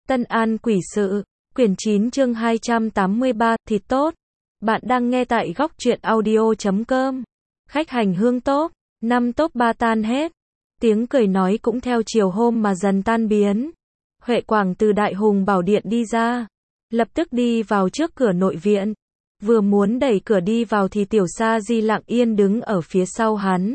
Tân An Quỷ Sự, quyển 9 chương 283, thịt tốt. Bạn đang nghe tại góc truyện audio.com. Khách hành hương top, 5 top 3 tan hết. Tiếng cười nói cũng theo chiều hôm mà dần tan biến. Huệ Quảng từ Đại Hùng Bảo Điện đi ra, lập tức đi vào trước cửa nội viện. Vừa muốn đẩy cửa đi vào thì Tiểu Sa Di lặng yên đứng ở phía sau hắn.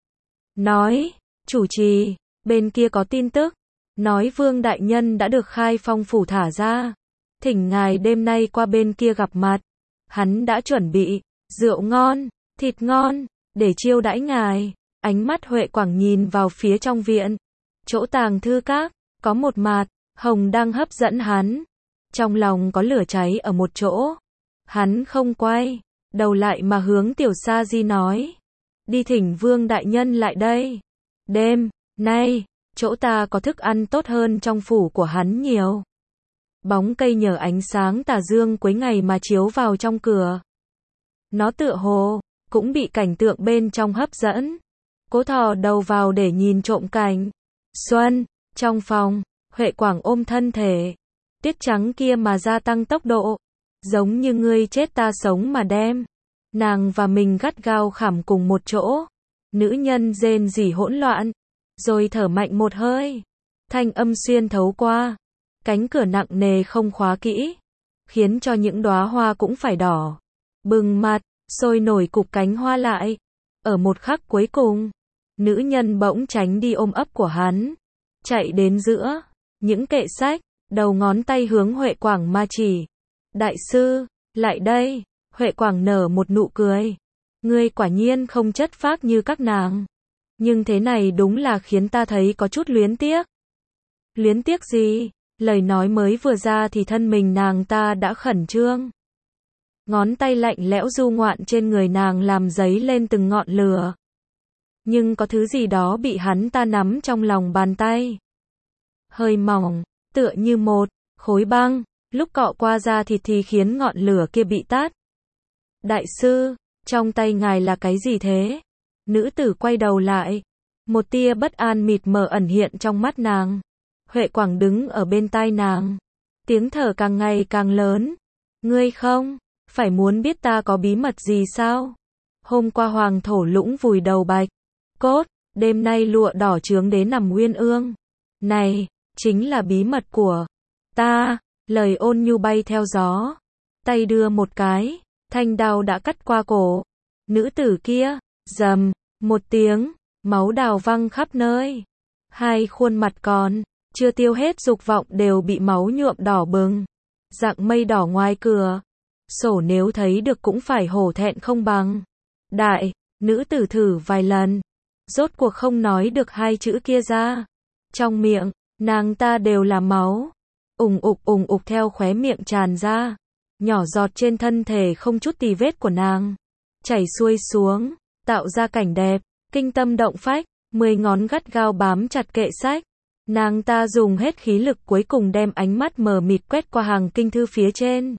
Nói, chủ trì, bên kia có tin tức. Nói Vương Đại Nhân đã được Khai Phong Phủ thả ra. Thỉnh ngài đêm nay qua bên kia gặp mặt. Hắn đã chuẩn bị rượu ngon, thịt ngon, để chiêu đãi ngài. Ánh mắt Huệ Quảng nhìn vào phía trong viện. Chỗ tàng thư các, có một mạt hồng đang hấp dẫn hắn. Trong lòng có lửa cháy ở một chỗ. Hắn không quay đầu lại mà hướng Tiểu Sa Di nói. Đi thỉnh Vương Đại Nhân lại đây. Đêm nay, chỗ ta có thức ăn tốt hơn trong phủ của hắn nhiều. Bóng cây nhờ ánh sáng tà dương cuối ngày mà chiếu vào trong cửa. Nó tựa hồ cũng bị cảnh tượng bên trong hấp dẫn. Cố thò đầu vào để nhìn trộm cảnh xuân. Trong phòng, Huệ Quảng ôm thân thể tuyết trắng kia mà gia tăng tốc độ. Giống như ngươi chết ta sống mà đem nàng và mình gắt gao khảm cùng một chỗ. Nữ nhân rên rỉ hỗn loạn, rồi thở mạnh một hơi. Thanh âm xuyên thấu qua cánh cửa nặng nề không khóa kỹ, khiến cho những đóa hoa cũng phải đỏ bừng mặt, sôi nổi cục cánh hoa lại. Ở một khắc cuối cùng, nữ nhân bỗng tránh đi ôm ấp của hắn, chạy đến giữa những kệ sách, đầu ngón tay hướng Huệ Quảng mà chỉ. Đại sư, lại đây. Huệ Quảng nở một nụ cười. Ngươi quả nhiên không chất phác như các nàng. Nhưng thế này đúng là khiến ta thấy có chút luyến tiếc. Luyến tiếc gì? Lời nói mới vừa ra thì thân mình nàng ta đã khẩn trương. Ngón tay lạnh lẽo du ngoạn trên người nàng làm dấy lên từng ngọn lửa. Nhưng có thứ gì đó bị hắn ta nắm trong lòng bàn tay. Hơi mỏng, tựa như một khối băng, lúc cọ qua da thịt thì khiến ngọn lửa kia bị tắt. Đại sư, trong tay ngài là cái gì thế? Nữ tử quay đầu lại. Một tia bất an mịt mờ ẩn hiện trong mắt nàng. Huệ Quảng đứng ở bên tai nàng. Tiếng thở càng ngày càng lớn. Ngươi không phải muốn biết ta có bí mật gì sao? Hôm qua Hoàng Thổ Lũng vùi đầu Bạch Cốt, đêm nay lụa đỏ chướng đến nằm Uyên Ương. Này, chính là bí mật của ta. Lời ôn nhu bay theo gió. Tay đưa một cái, thanh đao đã cắt qua cổ. Nữ tử kia, rầm một tiếng, máu đào văng khắp nơi. Hai khuôn mặt còn chưa tiêu hết dục vọng đều bị máu nhuộm đỏ bừng. Dạng mây đỏ ngoài cửa sổ nếu thấy được cũng phải hổ thẹn không bằng. Đại, nữ tử thử vài lần, rốt cuộc không nói được hai chữ kia ra. Trong miệng nàng ta đều là máu. Ùng ục theo khóe miệng tràn ra. Nhỏ giọt trên thân thể không chút tì vết của nàng, chảy xuôi xuống, tạo ra cảnh đẹp, kinh tâm động phách. 10 ngón gắt gao bám chặt kệ sách. Nàng ta dùng hết khí lực cuối cùng đem ánh mắt mờ mịt quét qua hàng kinh thư phía trên.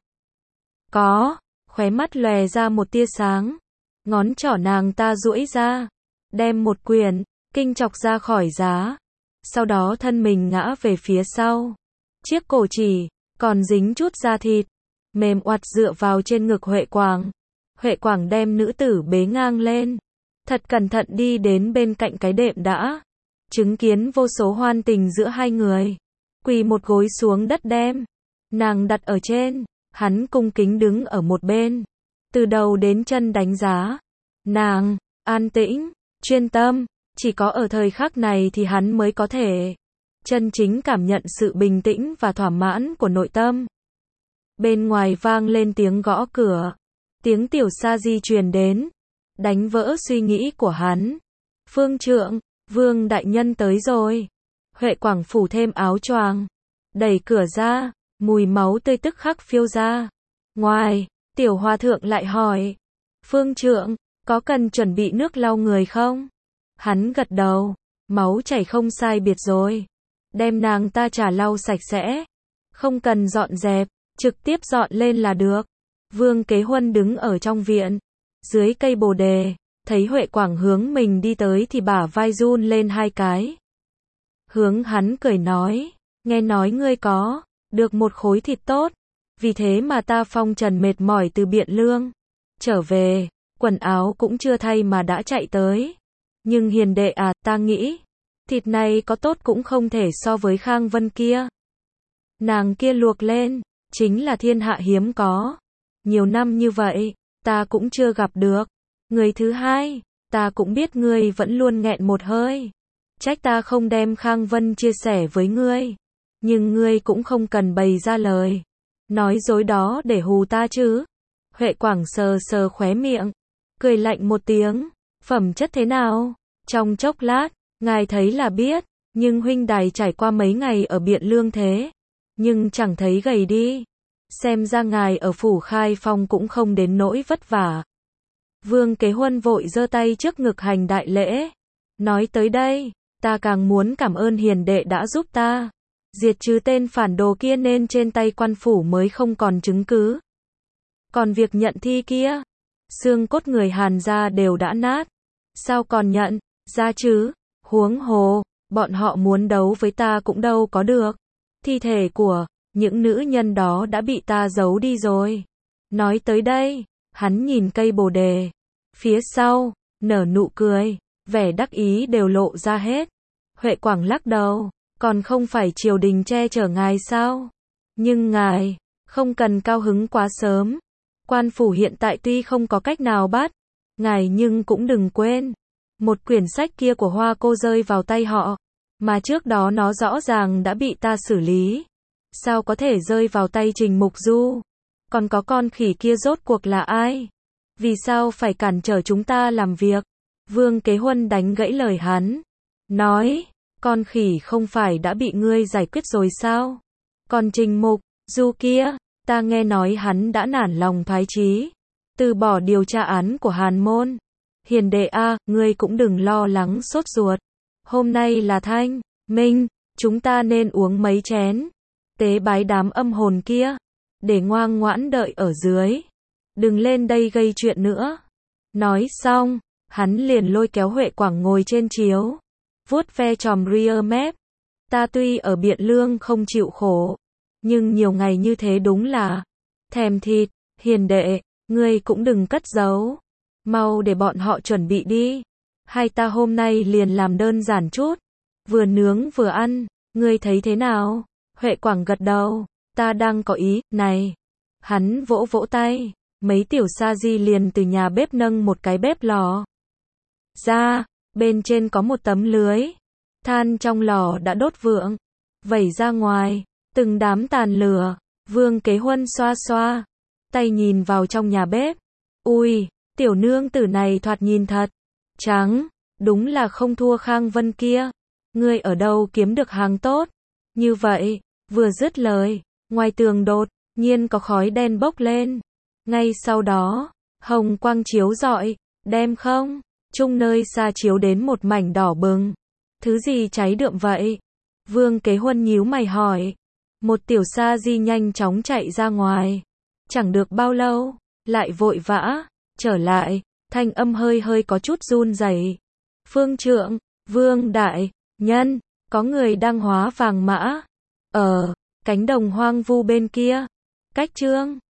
Khóe mắt lòe ra một tia sáng. Ngón trỏ nàng ta duỗi ra, đem một quyển kinh chọc ra khỏi giá. Sau đó thân mình ngã về phía sau. Chiếc cổ chỉ còn dính chút da thịt, mềm oặt dựa vào trên ngực Huệ Quảng. Huệ Quảng đem nữ tử bế ngang lên, thật cẩn thận đi đến bên cạnh cái đệm đã. Chứng kiến vô số hoan tình giữa hai người. Quỳ một gối xuống đất đem nàng đặt ở trên. Hắn cung kính đứng ở một bên, từ đầu đến chân đánh giá. Nàng an tĩnh, chuyên tâm. Chỉ có ở thời khắc này thì hắn mới có thể chân chính cảm nhận sự bình tĩnh và thỏa mãn của nội tâm. Bên ngoài vang lên tiếng gõ cửa. Tiếng Tiểu Sa Di truyền đến, đánh vỡ suy nghĩ của hắn. Phương trượng, Vương Đại Nhân tới rồi. Huệ Quảng phủ thêm áo choàng, đẩy cửa ra, mùi máu tươi tức khắc phiêu ra. Ngoài, Tiểu Hòa Thượng lại hỏi. Phương trượng, có cần chuẩn bị nước lau người không? Hắn gật đầu. Máu chảy không sai biệt rồi. Đem nàng ta trả lau sạch sẽ. Không cần dọn dẹp, trực tiếp dọn lên là được. Vương Kế Huân đứng ở trong viện, dưới cây bồ đề, thấy Huệ Quảng hướng mình đi tới thì bả vai run lên hai cái. Hướng hắn cười nói, nghe nói ngươi có được một khối thịt tốt. Vì thế mà ta phong trần mệt mỏi từ Biện Lương trở về, quần áo cũng chưa thay mà đã chạy tới. Nhưng hiền đệ à, ta nghĩ, thịt này có tốt cũng không thể so với Khang Vân kia. Nàng kia luộc lên, chính là thiên hạ hiếm có. Nhiều năm như vậy, ta cũng chưa gặp được. Người thứ hai, ta cũng biết ngươi vẫn luôn nghẹn một hơi. Trách ta không đem Khang Vân chia sẻ với ngươi. Nhưng ngươi cũng không cần bày ra lời nói dối đó để hù ta chứ. Huệ Quảng sờ sờ khóe miệng, cười lạnh một tiếng. Phẩm chất thế nào? Trong chốc lát, ngài thấy là biết. Nhưng huynh đài trải qua mấy ngày ở Biện Lương thế, nhưng chẳng thấy gầy đi. Xem ra ngài ở phủ Khai Phong cũng không đến nỗi vất vả. Vương Kế Huân vội giơ tay trước ngực hành đại lễ. Nói tới đây, ta càng muốn cảm ơn hiền đệ đã giúp ta diệt trừ tên phản đồ kia, nên trên tay quan phủ mới không còn chứng cứ. Còn việc nhận thi kia, xương cốt người Hàn gia đều đã nát, sao còn nhận ra chứ? Huống hồ, bọn họ muốn đấu với ta cũng đâu có được. Thi thể của những nữ nhân đó đã bị ta giấu đi rồi. Nói tới đây, hắn nhìn cây bồ đề phía sau, nở nụ cười, vẻ đắc ý đều lộ ra hết. Huệ Quảng lắc đầu, còn không phải triều đình che chở ngài sao? Nhưng ngài không cần cao hứng quá sớm. Quan phủ hiện tại tuy không có cách nào bắt ngài, nhưng cũng đừng quên, một quyển sách kia của Hoa cô rơi vào tay họ, mà trước đó nó rõ ràng đã bị ta xử lý. Sao có thể rơi vào tay Trình Mục Du? Còn có con khỉ kia rốt cuộc là ai? Vì sao phải cản trở chúng ta làm việc? Vương Kế Huân đánh gãy lời hắn, nói, con khỉ không phải đã bị ngươi giải quyết rồi sao? Còn Trình Mục Du kia, ta nghe nói hắn đã nản lòng thoái chí, từ bỏ điều tra án của Hàn Môn. Hiền đệ a, ngươi cũng đừng lo lắng sốt ruột. Hôm nay là Thanh Minh, chúng ta nên uống mấy chén, tế bái đám âm hồn kia, để ngoan ngoãn đợi ở dưới. Đừng lên đây gây chuyện nữa. Nói xong, hắn liền lôi kéo Huệ Quảng ngồi trên chiếu, vuốt ve chòm rear mép. Ta tuy ở Biện Lương không chịu khổ, nhưng nhiều ngày như thế đúng là thèm thịt. Hiền đệ, ngươi cũng đừng cất giấu, mau để bọn họ chuẩn bị đi. Hai ta hôm nay liền làm đơn giản chút, vừa nướng vừa ăn, ngươi thấy thế nào? Huệ Quảng gật đầu, ta đang có ý này. Hắn vỗ vỗ tay, mấy tiểu sa di liền từ nhà bếp nâng một cái bếp lò ra, bên trên có một tấm lưới, than trong lò đã đốt vượng, vẩy ra ngoài, từng đám tàn lửa. Vương Kế Huân xoa xoa tay nhìn vào trong nhà bếp. Ui, tiểu nương tử này thoạt nhìn thật trắng, đúng là không thua Khang Vân kia. Ngươi ở đâu kiếm được hàng tốt như vậy? Vừa dứt lời, ngoài tường đột nhiên có khói đen bốc lên. Ngay sau đó, hồng quang chiếu rọi, đem không trung nơi xa chiếu đến một mảnh đỏ bừng. Thứ gì cháy đượm vậy? Vương Kế Huân nhíu mày hỏi. Một tiểu sa di nhanh chóng chạy ra ngoài. Chẳng được bao lâu, lại vội vã trở lại, thanh âm hơi hơi có chút run rẩy. Phương trượng, Vương đại nhân, có người đang hóa vàng mã ở cánh đồng hoang vu bên kia, cách Trương